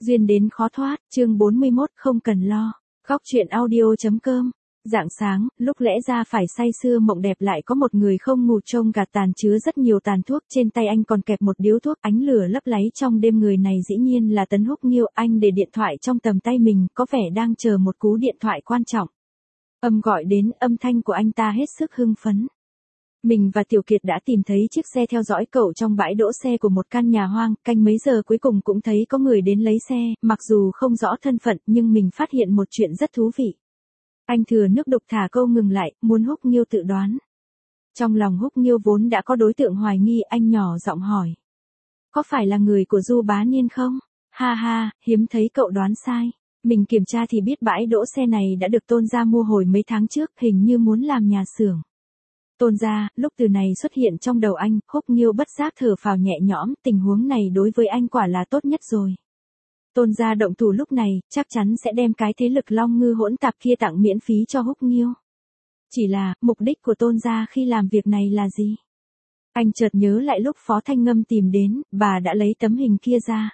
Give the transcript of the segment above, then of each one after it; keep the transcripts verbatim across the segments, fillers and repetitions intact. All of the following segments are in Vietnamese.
Duyên đến khó thoát, chương bốn mươi mốt, không cần lo. Góc truyện audio chấm com. Rạng sáng, lúc lẽ ra phải say sưa mộng đẹp lại có một người không ngủ trông gạt tàn chứa rất nhiều tàn thuốc, trên tay anh còn kẹp một điếu thuốc, ánh lửa lấp láy trong đêm. Người này dĩ nhiên là Tấn Húc Nghiêu. Anh để điện thoại trong tầm tay mình, có vẻ đang chờ một cú điện thoại quan trọng. Âm gọi đến, âm thanh của anh ta hết sức hưng phấn. Mình và Tiểu Kiệt đã tìm thấy chiếc xe theo dõi cậu trong bãi đỗ xe của một căn nhà hoang, canh mấy giờ cuối cùng cũng thấy có người đến lấy xe, mặc dù không rõ thân phận nhưng mình phát hiện một chuyện rất thú vị. Anh thừa nước đục thả câu ngừng lại, muốn Húc Nghiêu tự đoán. Trong lòng Húc Nghiêu vốn đã có đối tượng hoài nghi, anh nhỏ giọng hỏi. Có phải là người của Du Bá Niên không? Ha ha, hiếm thấy cậu đoán sai. Mình kiểm tra thì biết bãi đỗ xe này đã được Tôn gia mua hồi mấy tháng trước, hình như muốn làm nhà xưởng. Tôn gia, lúc từ này xuất hiện trong đầu anh, Húc Nghiêu bất giác thở phào nhẹ nhõm, tình huống này đối với anh quả là tốt nhất rồi. Tôn gia động thủ lúc này, chắc chắn sẽ đem cái thế lực long ngư hỗn tạp kia tặng miễn phí cho Húc Nghiêu. Chỉ là, mục đích của Tôn gia khi làm việc này là gì? Anh chợt nhớ lại lúc Phó Thanh Ngâm tìm đến, bà đã lấy tấm hình kia ra.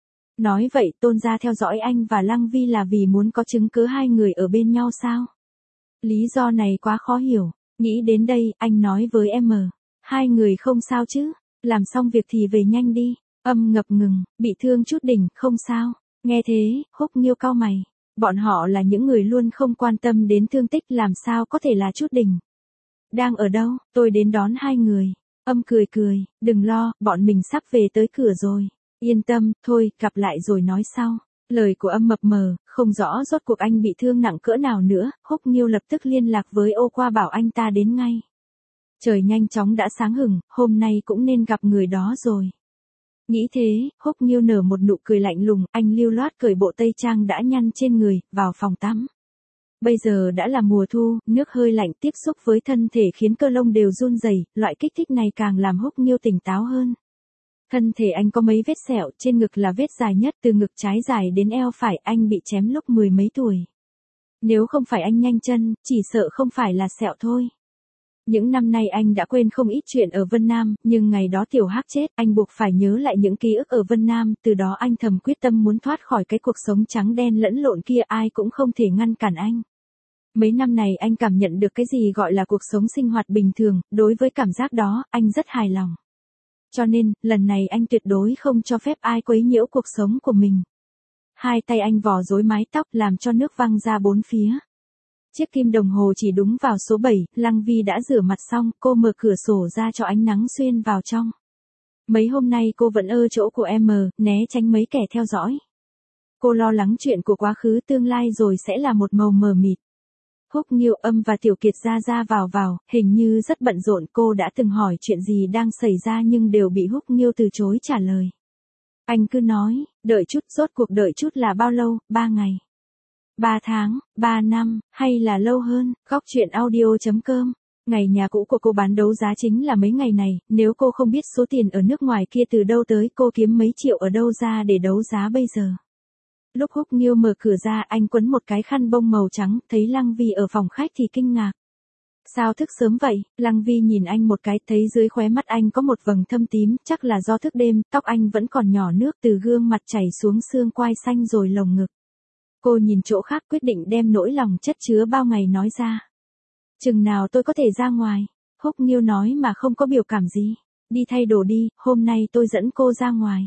Nói vậy, Tôn gia theo dõi anh và Lăng Vi là vì muốn có chứng cứ hai người ở bên nhau sao? Lý do này quá khó hiểu. Nghĩ đến đây, anh nói với em. Hai người không sao chứ? Làm xong việc thì về nhanh đi. Âm ngập ngừng, bị thương chút đỉnh, không sao. Nghe thế, Húc Nghiêu cau mày. Bọn họ là những người luôn không quan tâm đến thương tích, làm sao có thể là chút đỉnh. Đang ở đâu? Tôi đến đón hai người. Âm cười cười, đừng lo, bọn mình sắp về tới cửa rồi. Yên tâm, thôi, gặp lại rồi nói sau. Lời của Âm mập mờ, không rõ rốt cuộc anh bị thương nặng cỡ nào nữa. Húc Nghiêu lập tức liên lạc với Ô Qua bảo anh ta đến ngay. Trời nhanh chóng đã sáng hửng, hôm nay cũng nên gặp người đó rồi. Nghĩ thế, Húc Nghiêu nở một nụ cười lạnh lùng, anh lưu loát cởi bộ tây trang đã nhăn trên người, vào phòng tắm. Bây giờ đã là mùa thu, nước hơi lạnh tiếp xúc với thân thể khiến cơ lông đều run rẩy, loại kích thích này càng làm Húc Nghiêu tỉnh táo hơn. Thân thể anh có mấy vết sẹo, trên ngực là vết dài nhất, từ ngực trái dài đến eo phải, anh bị chém lúc mười mấy tuổi. Nếu không phải anh nhanh chân, chỉ sợ không phải là sẹo thôi. Những năm nay anh đã quên không ít chuyện ở Vân Nam, nhưng ngày đó Tiểu Hắc chết, anh buộc phải nhớ lại những ký ức ở Vân Nam, từ đó anh thầm quyết tâm muốn thoát khỏi cái cuộc sống trắng đen lẫn lộn kia, ai cũng không thể ngăn cản anh. Mấy năm này anh cảm nhận được cái gì gọi là cuộc sống sinh hoạt bình thường, đối với cảm giác đó, anh rất hài lòng. Cho nên, lần này anh tuyệt đối không cho phép ai quấy nhiễu cuộc sống của mình. Hai tay anh vò rối mái tóc làm cho nước văng ra bốn phía. Chiếc kim đồng hồ chỉ đúng vào số bảy, Lăng Vi đã rửa mặt xong, cô mở cửa sổ ra cho ánh nắng xuyên vào trong. Mấy hôm nay cô vẫn ở chỗ của em, né tránh mấy kẻ theo dõi. Cô lo lắng chuyện của quá khứ tương lai rồi sẽ là một màu mờ mịt. Húc Nghiêu, Âm và Tiểu Kiệt ra ra vào vào, hình như rất bận rộn, cô đã từng hỏi chuyện gì đang xảy ra nhưng đều bị Húc Nghiêu từ chối trả lời. Anh cứ nói, đợi chút, rốt cuộc đợi chút là bao lâu, ba ngày, ba tháng, ba năm, hay là lâu hơn. Góc truyện audio chấm com. Ngày nhà cũ của cô bán đấu giá chính là mấy ngày này, nếu cô không biết số tiền ở nước ngoài kia từ đâu tới, cô kiếm mấy triệu ở đâu ra để đấu giá bây giờ. Lúc Húc Nghiêu mở cửa ra, anh quấn một cái khăn bông màu trắng, thấy Lăng Vi ở phòng khách thì kinh ngạc. Sao thức sớm vậy? Lăng Vi nhìn anh một cái, thấy dưới khóe mắt anh có một vầng thâm tím, chắc là do thức đêm, tóc anh vẫn còn nhỏ nước từ gương mặt chảy xuống xương quai xanh rồi lồng ngực. Cô nhìn chỗ khác, quyết định đem nỗi lòng chất chứa bao ngày nói ra. Chừng nào tôi có thể ra ngoài? Húc Nghiêu nói mà không có biểu cảm gì. Đi thay đồ đi, hôm nay tôi dẫn cô ra ngoài.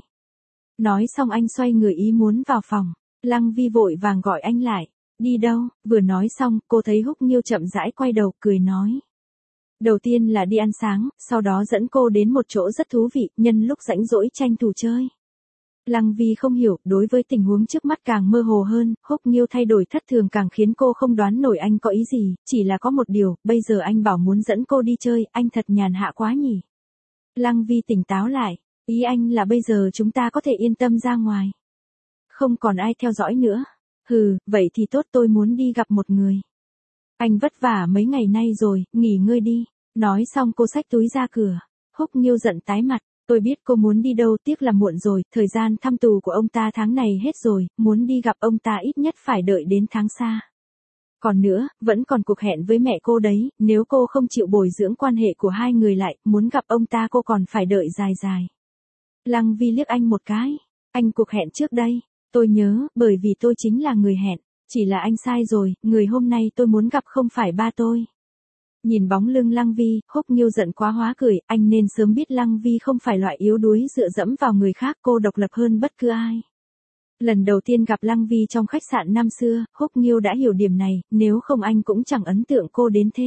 Nói xong anh xoay người ý muốn vào phòng. Lăng Vi vội vàng gọi anh lại. Đi đâu? Vừa nói xong, cô thấy Húc Nghiêu chậm rãi quay đầu, cười nói. Đầu tiên là đi ăn sáng, sau đó dẫn cô đến một chỗ rất thú vị, nhân lúc rảnh rỗi tranh thủ chơi. Lăng Vi không hiểu, đối với tình huống trước mắt càng mơ hồ hơn, Húc Nghiêu thay đổi thất thường càng khiến cô không đoán nổi anh có ý gì, chỉ là có một điều, bây giờ anh bảo muốn dẫn cô đi chơi, anh thật nhàn hạ quá nhỉ. Lăng Vi tỉnh táo lại, ý anh là bây giờ chúng ta có thể yên tâm ra ngoài. Không còn ai theo dõi nữa. Hừ, vậy thì tốt, tôi muốn đi gặp một người. Anh vất vả mấy ngày nay rồi, nghỉ ngơi đi. Nói xong cô xách túi ra cửa. Húc Nghiêu giận tái mặt. Tôi biết cô muốn đi đâu, tiếc là muộn rồi, thời gian thăm tù của ông ta tháng này hết rồi, muốn đi gặp ông ta ít nhất phải đợi đến tháng xa. Còn nữa, vẫn còn cuộc hẹn với mẹ cô đấy, nếu cô không chịu bồi dưỡng quan hệ của hai người lại, muốn gặp ông ta cô còn phải đợi dài dài. Lăng Vi liếc anh một cái. Anh cuộc hẹn trước đây. Tôi nhớ, bởi vì tôi chính là người hẹn. Chỉ là anh sai rồi, người hôm nay tôi muốn gặp không phải ba tôi. Nhìn bóng lưng Lăng Vi, Húc Nghiêu giận quá hóa cười, anh nên sớm biết Lăng Vi không phải loại yếu đuối dựa dẫm vào người khác, cô độc lập hơn bất cứ ai. Lần đầu tiên gặp Lăng Vi trong khách sạn năm xưa, Húc Nghiêu đã hiểu điểm này, nếu không anh cũng chẳng ấn tượng cô đến thế.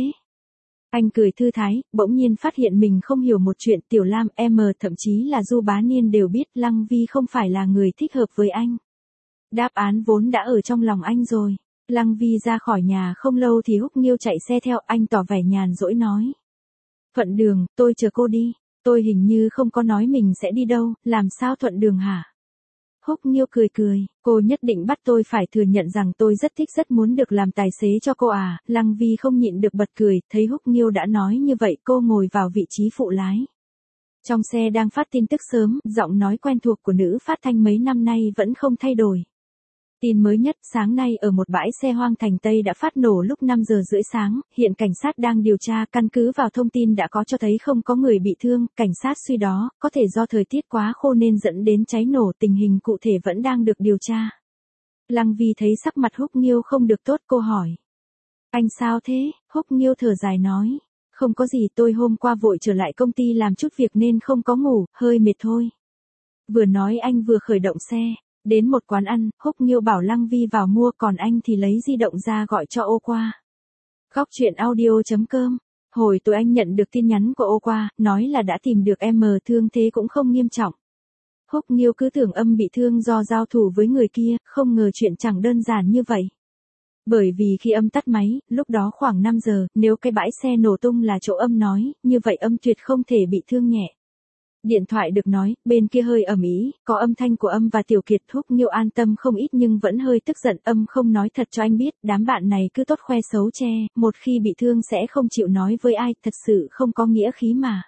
Anh cười thư thái, bỗng nhiên phát hiện mình không hiểu một chuyện. Tiểu Lam, em, thậm chí là Du Bá Niên đều biết Lăng Vi không phải là người thích hợp với anh. Đáp án vốn đã ở trong lòng anh rồi. Lăng Vi ra khỏi nhà không lâu thì Húc Nghiêu chạy xe theo, anh tỏ vẻ nhàn rỗi nói. Thuận đường, tôi chờ cô đi. Tôi hình như không có nói mình sẽ đi đâu, làm sao thuận đường hả? Húc Nghiêu cười cười, cô nhất định bắt tôi phải thừa nhận rằng tôi rất thích rất muốn được làm tài xế cho cô à. Lăng Vi không nhịn được bật cười, thấy Húc Nghiêu đã nói như vậy cô ngồi vào vị trí phụ lái. Trong xe đang phát tin tức sớm, giọng nói quen thuộc của nữ phát thanh mấy năm nay vẫn không thay đổi. Tin mới nhất, sáng nay ở một bãi xe hoang thành Tây đã phát nổ lúc năm giờ rưỡi sáng, hiện cảnh sát đang điều tra, căn cứ vào thông tin đã có cho thấy không có người bị thương, cảnh sát suy đó, có thể do thời tiết quá khô nên dẫn đến cháy nổ, tình hình cụ thể vẫn đang được điều tra. Lăng Vi thấy sắc mặt Húc Nghiêu không được tốt, cô hỏi. Anh sao thế? Húc Nghiêu thở dài nói. Không có gì, tôi hôm qua vội trở lại công ty làm chút việc nên không có ngủ, hơi mệt thôi. Vừa nói anh vừa khởi động xe. Đến một quán ăn, Húc Nghiêu bảo Lăng Vi vào mua, còn anh thì lấy di động ra gọi cho Ô Qua. Góc truyện audio chấm com. Hồi tối anh nhận được tin nhắn của Ô Qua, nói là đã tìm được em, thương thế cũng không nghiêm trọng. Húc Nghiêu cứ tưởng âm bị thương do giao thủ với người kia, không ngờ chuyện chẳng đơn giản như vậy. Bởi vì khi âm tắt máy, lúc đó khoảng năm giờ, nếu cái bãi xe nổ tung là chỗ âm nói, như vậy âm tuyệt không thể bị thương nhẹ. Điện thoại được nói, bên kia hơi ầm ĩ, có âm thanh của âm và Tiểu Kiệt. Húc Nghiêu an tâm không ít nhưng vẫn hơi tức giận, âm không nói thật cho anh biết, đám bạn này cứ tốt khoe xấu che, một khi bị thương sẽ không chịu nói với ai, thật sự không có nghĩa khí mà.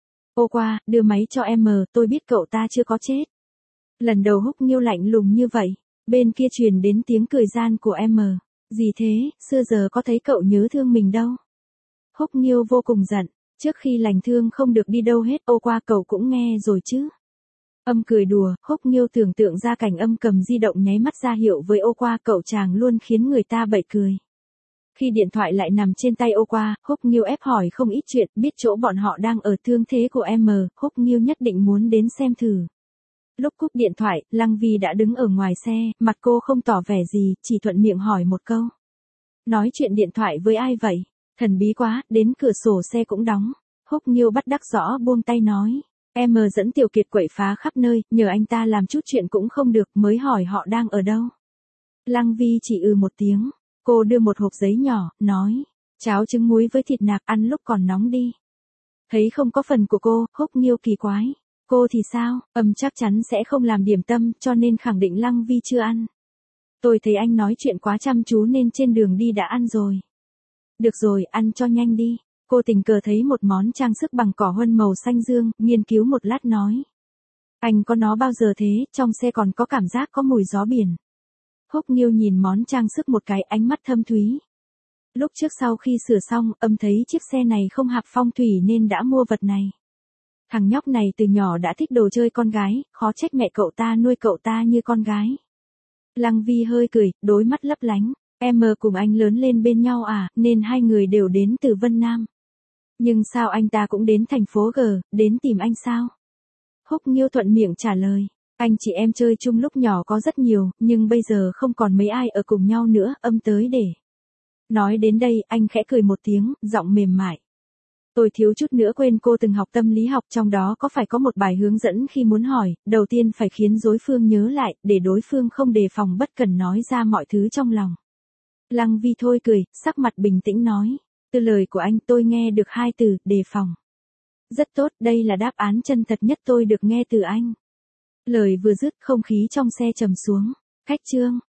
Ô Qua, đưa máy cho em, tôi biết cậu ta chưa có chết. Lần đầu Húc Nghiêu lạnh lùng như vậy, bên kia truyền đến tiếng cười gian của em. Gì thế, xưa giờ có thấy cậu nhớ thương mình đâu. Húc Nghiêu vô cùng giận. Trước khi lành thương không được đi đâu hết, Ô Qua cậu cũng nghe rồi chứ. Âm cười đùa, Húc Nghiêu tưởng tượng ra cảnh âm cầm di động nháy mắt ra hiệu với Ô Qua, cậu chàng luôn khiến người ta bật cười. Khi điện thoại lại nằm trên tay Ô Qua, Húc Nghiêu ép hỏi không ít chuyện, biết chỗ bọn họ đang ở, thương thế của em, Húc Nghiêu nhất định muốn đến xem thử. Lúc cúp điện thoại, Lăng Vi đã đứng ở ngoài xe, mặt cô không tỏ vẻ gì, chỉ thuận miệng hỏi một câu. Nói chuyện điện thoại với ai vậy? Thần bí quá, đến cửa sổ xe cũng đóng. Húc Nghiêu bắt đắc rõ buông tay nói. Em dẫn Tiểu Kiệt quậy phá khắp nơi, nhờ anh ta làm chút chuyện cũng không được, mới hỏi họ đang ở đâu. Lăng Vi chỉ ừ một tiếng. Cô đưa một hộp giấy nhỏ, nói. Cháo trứng muối với thịt nạc, ăn lúc còn nóng đi. Thấy không có phần của cô, Húc Nghiêu kỳ quái. Cô thì sao? Âm chắc chắn sẽ không làm điểm tâm, cho nên khẳng định Lăng Vi chưa ăn. Tôi thấy anh nói chuyện quá chăm chú nên trên đường đi đã ăn rồi. Được rồi, ăn cho nhanh đi. Cô tình cờ thấy một món trang sức bằng cỏ huân màu xanh dương, nghiên cứu một lát nói. Anh có nó bao giờ thế, trong xe còn có cảm giác có mùi gió biển. Húc Nghiêu nhìn món trang sức một cái, ánh mắt thâm thúy. Lúc trước sau khi sửa xong, âm thấy chiếc xe này không hợp phong thủy nên đã mua vật này. Thằng nhóc này từ nhỏ đã thích đồ chơi con gái, khó trách mẹ cậu ta nuôi cậu ta như con gái. Lăng Vi hơi cười, đôi mắt lấp lánh. Em cùng anh lớn lên bên nhau à, nên hai người đều đến từ Vân Nam. Nhưng sao anh ta cũng đến thành phố G, đến tìm anh sao? Húc Nghiêu thuận miệng trả lời. Anh chị em chơi chung lúc nhỏ có rất nhiều, nhưng bây giờ không còn mấy ai ở cùng nhau nữa, âm tới để. Nói đến đây, anh khẽ cười một tiếng, giọng mềm mại. Tôi thiếu chút nữa quên cô từng học tâm lý học, trong đó có phải có một bài hướng dẫn khi muốn hỏi, đầu tiên phải khiến đối phương nhớ lại, để đối phương không đề phòng bất cẩn nói ra mọi thứ trong lòng. Lăng Vi thôi cười, sắc mặt bình tĩnh nói. Từ lời của anh tôi nghe được hai từ, đề phòng. Rất tốt, đây là đáp án chân thật nhất tôi được nghe từ anh. Lời vừa dứt, không khí trong xe trầm xuống. Khách trương.